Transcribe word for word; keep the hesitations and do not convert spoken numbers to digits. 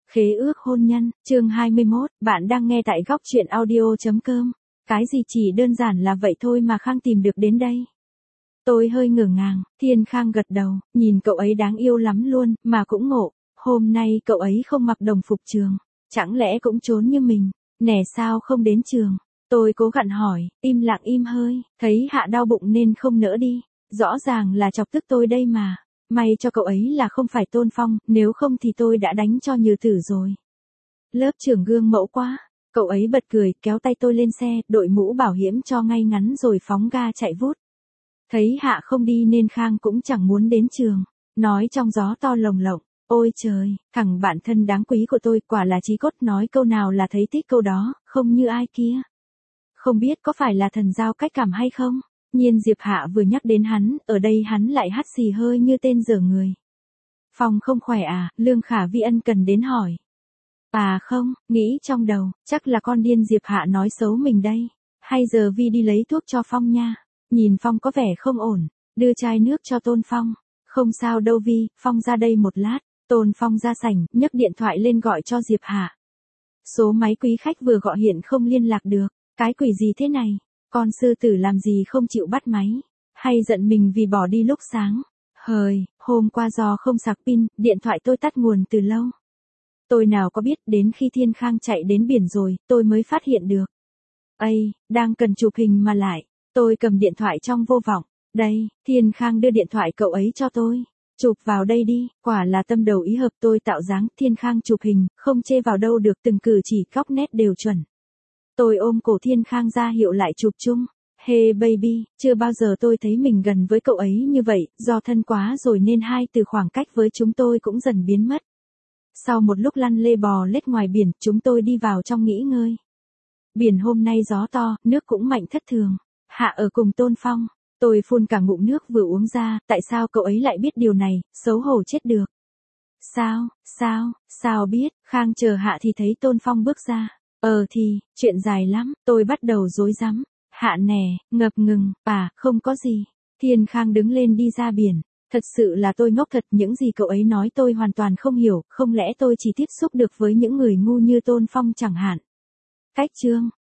Khế ước hôn nhân, chương hai mươi mốt, bạn đang nghe tại góc truyện audio.com. Cái gì chỉ đơn giản là vậy thôi mà Khang tìm được đến đây. Tôi hơi ngỡ ngàng, Thiên Khang gật đầu, nhìn cậu ấy đáng yêu lắm luôn, mà cũng ngộ. Hôm nay cậu ấy không mặc đồng phục trường, chẳng lẽ cũng trốn như mình, nè sao không đến trường. Tôi cố gắng hỏi, im lặng im hơi, thấy Hạ đau bụng nên không nỡ đi. Rõ ràng là chọc tức tôi đây mà. May cho cậu ấy là không phải Tôn Phong, nếu không thì tôi đã đánh cho như tử rồi. Lớp trưởng gương mẫu quá. Cậu ấy bật cười, kéo tay tôi lên xe, đội mũ bảo hiểm cho ngay ngắn rồi phóng ga chạy vút. Thấy Hạ không đi nên Khang cũng chẳng muốn đến trường. Nói trong gió to lồng lộng, ôi trời, thằng bạn thân đáng quý của tôi quả là chí cốt, nói câu nào là thấy thích câu đó, không như ai kia. Không biết có phải là thần giao cách cảm hay không? Nhiên Diệp Hạ vừa nhắc đến hắn, ở đây hắn lại hắt xì hơi như tên dở người. Phong không khỏe à, Lương Khả Vi ân cần đến hỏi. À không, nghĩ trong đầu, chắc là con điên Diệp Hạ nói xấu mình đây. Hay giờ Vi đi lấy thuốc cho Phong nha. Nhìn Phong có vẻ không ổn, đưa chai nước cho Tôn Phong. Không sao đâu Vi, Phong ra đây một lát. Tôn Phong ra sảnh, nhấc điện thoại lên gọi cho Diệp Hạ. Số máy quý khách vừa gọi hiện không liên lạc được. Cái quỷ gì thế này? Con sư tử làm gì không chịu bắt máy? Hay giận mình vì bỏ đi lúc sáng? Hời, hôm qua do không sạc pin, điện thoại tôi tắt nguồn từ lâu. Tôi nào có biết, đến khi Thiên Khang chạy đến biển rồi, tôi mới phát hiện được. Ây, đang cần chụp hình mà lại. Tôi cầm điện thoại trong vô vọng. Đây, Thiên Khang đưa điện thoại cậu ấy cho tôi. Chụp vào đây đi, quả là tâm đầu ý hợp, tôi tạo dáng. Thiên Khang chụp hình, không chê vào đâu được, từng cử chỉ góc nét đều chuẩn. Tôi ôm cổ Thiên Khang ra hiệu lại chụp chung. Hey baby, chưa bao giờ tôi thấy mình gần với cậu ấy như vậy, do thân quá rồi nên hai từ khoảng cách với chúng tôi cũng dần biến mất. Sau một lúc lăn lê bò lết ngoài biển, chúng tôi đi vào trong nghỉ ngơi. Biển hôm nay gió to, nước cũng mạnh thất thường. Hạ ở cùng Tôn Phong, tôi phun cả ngụm nước vừa uống ra, tại sao cậu ấy lại biết điều này, xấu hổ chết được. Sao, sao, sao biết, Khang chờ Hạ thì thấy Tôn Phong bước ra. Ờ thì, chuyện dài lắm, tôi bắt đầu rối rắm. Hạ nè, ngập ngừng, à, không có gì. Thiên Khang đứng lên đi ra biển. Thật sự là tôi ngốc thật, những gì cậu ấy nói tôi hoàn toàn không hiểu, không lẽ tôi chỉ tiếp xúc được với những người ngu như Tôn Phong chẳng hạn. Cách chương,